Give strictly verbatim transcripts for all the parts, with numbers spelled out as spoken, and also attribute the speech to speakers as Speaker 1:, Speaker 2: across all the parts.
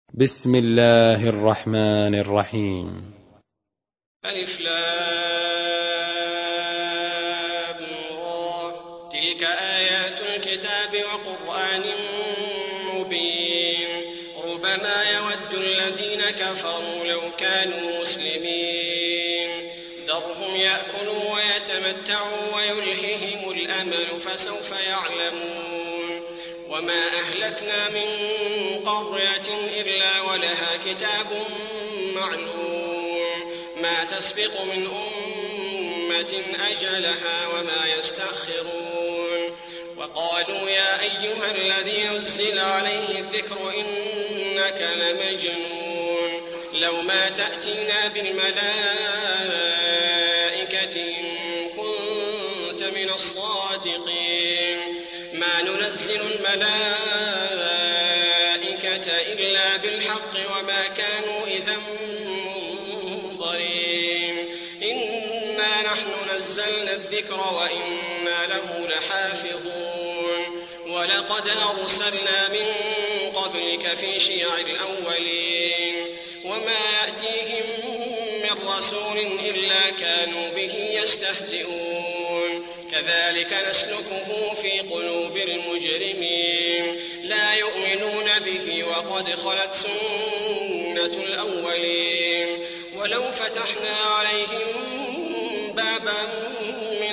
Speaker 1: بسم الله الرحمن الرحيم.
Speaker 2: ألف لام را. تلك آيات الكتاب وقرآن مبين. ربما يود الذين كفروا لو كانوا مسلمين. ذرهم يأكلوا ويتمتعوا ويلههم الأمل فسوف يعلمون. وما أهلكنا من قرية إلا ولها كتاب معلوم ما تسبق من أمة أجلها وما يستأخرون. وقالوا يا أيها الذي نزل عليه الذكر إنك لمجنون لو ما تأتينا بالملائكة إن كنت من الصادقين ما ننزل الملائكة إلا بالحق وما كانوا إذا منظرين. إنا نحن نزلنا الذكر وإنا له لحافظون. ولقد أرسلنا من قبلك في شيع الأولين وما يأتيهم من رسول إلا كانوا به يستهزئون. كذلك نسلكه في قلوب المجرمين لا يؤمنون به وقد خلت سنة الأولين. ولو فتحنا عليهم بابا من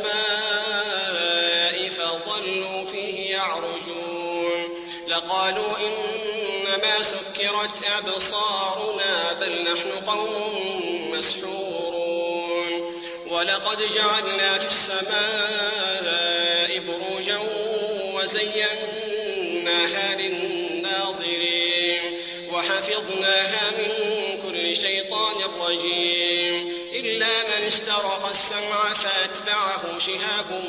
Speaker 2: السماء فظلوا فيه يعرجون لقالوا إنما سكرت أبصارنا بل نحن قوم مسحورون. ولقد جعلنا في السماء بروجا وزيناها للناظرين وحفظناها من كل شيطان رجيم إلا من استرق السمع فأتبعه شهاب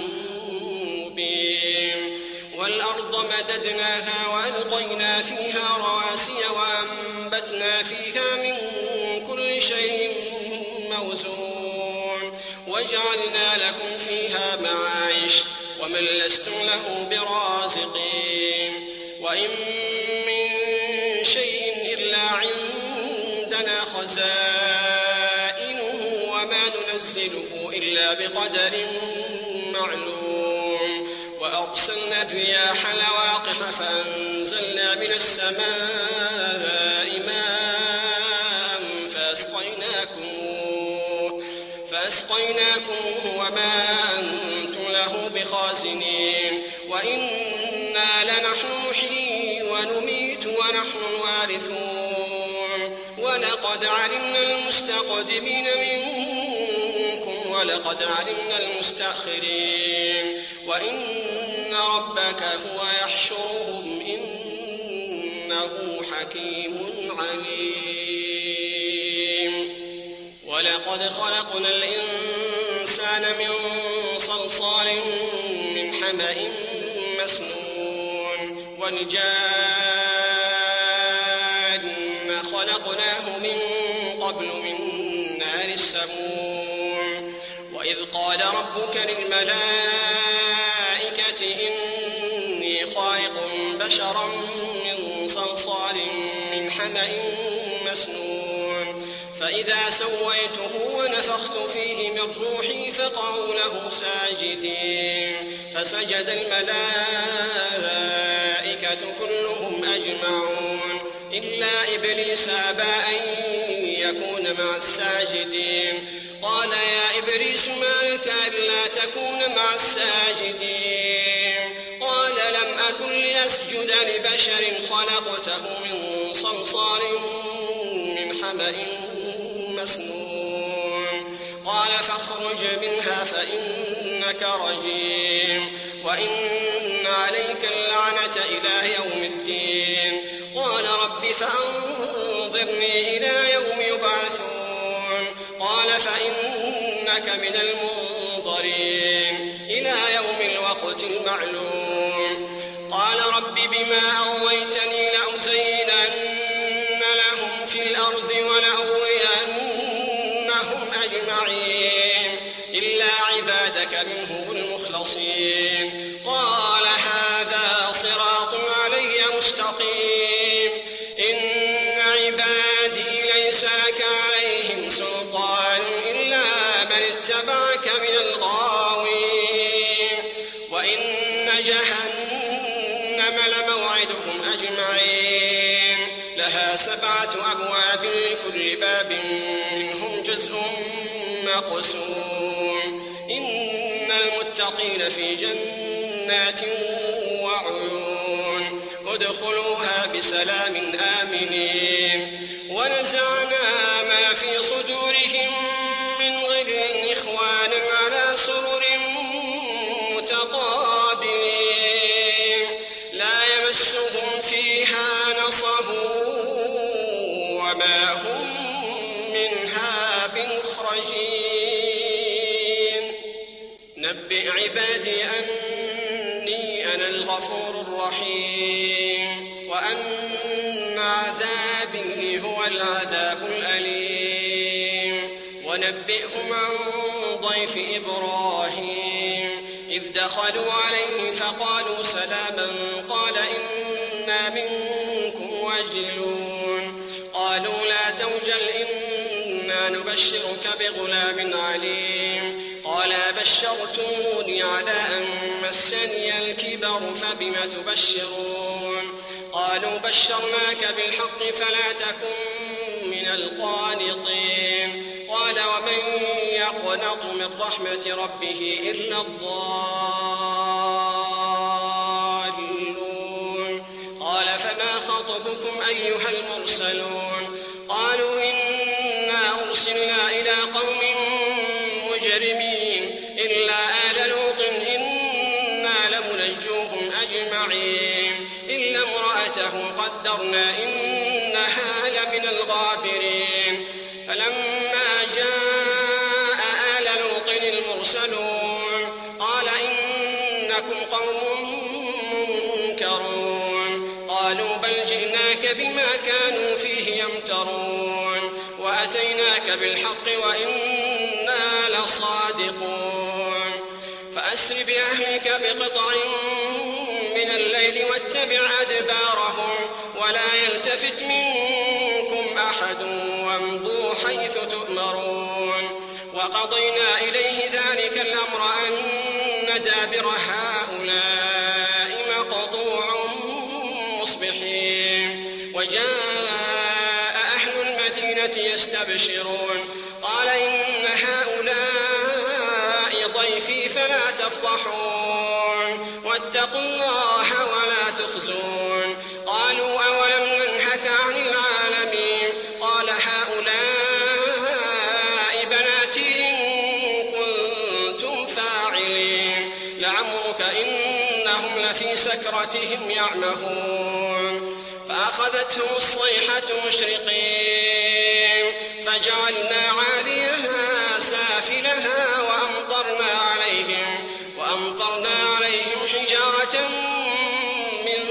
Speaker 2: مبين. والأرض مددناها وألقينا فيها رواسي وأنبتنا فيها من كل شيء موزون وجعلنا لكم فيها معايش ومن لستم له برازقين. وإن من شيء إلا عندنا خزائنه وما ننزله إلا بقدر معلوم. وأرسلنا الرياح لواقح فأنزلنا من السماء ماء فأسقيناكم فأسقيناكم وما أنتم له بخازنين. وإنا لنحن نحيي ونميت ونحن الوارثون. ولقد علمنا المستقدمين منكم ولقد علمنا المستأخرين. وإن ربك هو يحشرهم إنه حكيم عليم. ولقد خلقنا الإنسان من صلصال من حمأ مسنون. والجان خلقناه من قبل من نار السموم. وإذ قال ربك للملائكة إني خالق بشرا من صلصال من حمأ مسنون فإذا سويته ونفخت فيه من روحي فقعوا له ساجدين فسجد الملائكة كلهم أجمعون إلا إبليس أبى أن يكون مع الساجدين. قال يا إبليس ما لك ألا تكون مع الساجدين؟ قال لم أكن لأسجد لبشر خلقته من صلصال من حمأ مسنون. قال فاخرج منها فإنك رجيم وإن عليك اللعنة إلى يوم الدين. قال رب فأنظرني إلى يوم يبعثون. قال فإنك من المنظرين إلى يوم الوقت المعلوم. قال رب بما أغويتني لأزينن لهم في الأرض ولأغوينهم أجمعين إلا عبادك منهم المخلصين. قال هذا صراط علي مستقيم إن عبادي ليس لك عليهم سلطان إلا من اتبعك من الغاوين وإن جهنم لموعدهم أجمعين لها سبعة أبواب لكل باب منهم جزء مقسوم إن المتقين في جنات وعيون ادخلوها بسلام آمنين ونزعنا ما في صدورهم من غل إخوانا على سرر متقابلين لا يمسهم فيها نصب وما هم منها بمخرجين نبئ عبادي أني أنا الغفور الرحيم وأن عذابي هو العذاب الأليم ونبئهم عن ضيف إبراهيم إذ دخلوا عليه فقالوا سلاما قال إنا منكم وجلون قالوا لا توجل إنا نبشرك بغلام عليم قال بشرتموني على أن مسني الكبر فبم تبشرون قالوا بشرناك بالحق فلا تكن من القانطين قال ومن يقنط من رحمة ربه إلا الضالون قال فما خطبكم أيها المرسلون قالوا إنا أرسلنا إلى قوم مجرمين إلا آل لوط إنا لمنجوهم أجمعين إلا امرأته قدرنا إنها لمن الغابرين فلما جاء آل لوط المرسلون قال إنكم قوم منكرون قالوا بل جئناك بما كانوا فيه يمترون وأتيناك بالحق وإنا لصادقون فأسر بأهلك بقطع من الليل واتبع أدبارهم ولا يلتفت منكم أحد وامضوا حيث تؤمرون وقضينا إليه ذلك الأمر أن دابر هؤلاء مقطوع مصبحين وجاء أهل المدينة يستبشرون قال إن هؤلاء ضيفي فلا تفضحون واتقوا الله ولا تخزون قالوا أولم ننهك عن العالمين قال هؤلاء بناتي إن كنتم فاعلين لعمرك إنهم لفي سكرتهم يعمهون فأخذتهم الصيحة مشرقين فجعلنا عاليها سافلها وأمطرنا عليهم وأمطرنا عليهم حجارة من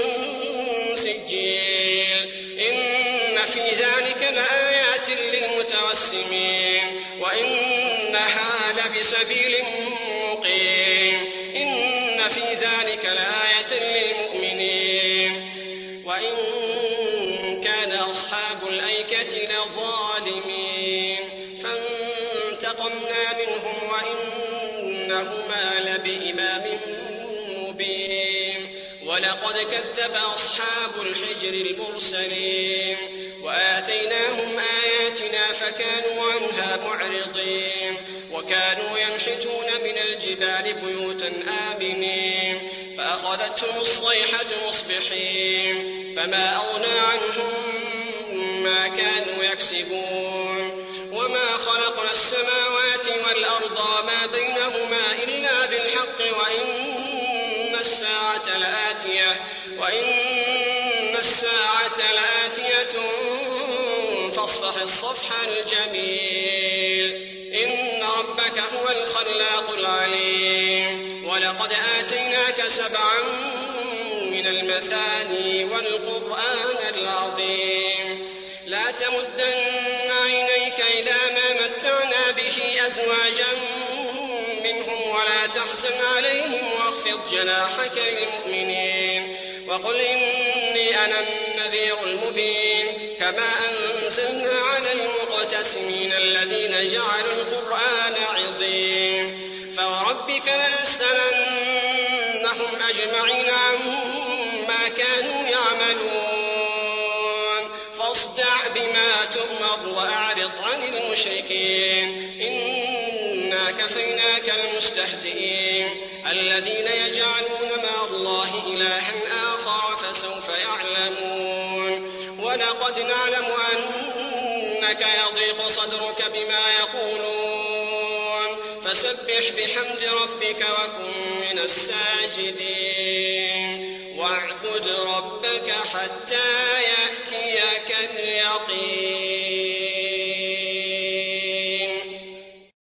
Speaker 2: سجيل إن في ذلك لآيات للمتوسمين وإنها لبسبيل مقيم إن في ذلك لآية للمؤمنين وإن كان أصحاب الأيكة لظالمين فانتقمنا منهم وإنهما لبإمام مبين ولقد كذب أصحاب الحجر المرسلين وآتيناهم آياتنا فكانوا عنها معرضين وكانوا ينحتون من الجبال بيوتا آمنين فأخذتهم الصيحة مصبحين فما أغنى عنهم ما كانوا يكسبون وما خلقنا السماوات والأرض وما بينهما إلا بالحق وإن الساعة لآتية وإن الساعة لآتية فاصفح الصفح الجميل إن ربك هو الخلاق العليم ولقد آتيناك سبعا من المثاني والقرآن العظيم لا تمدن عينيك إلى ما متعنا به أزواجا منهم ولا تحزن عليهم واخفض جناحك للمؤمنين وقل إني أنا النذير المبين كما أنزلنا على المقتسمين الذين جعلوا القرآن عظيم فوربك لنسألنهم أجمعين عما كانوا يعملون فاصدع بما تؤمر وأعرض عن المشركين إنا كفيناك المستهزئين الذين يجعلون مع الله إلها آخر فسوف يعلمون ولقد نعلم أنك يضيق صدرك بما يقولون فسبح بحمد ربك وكن من الساجدين واعبد ربك حتى يأتيك اليقين.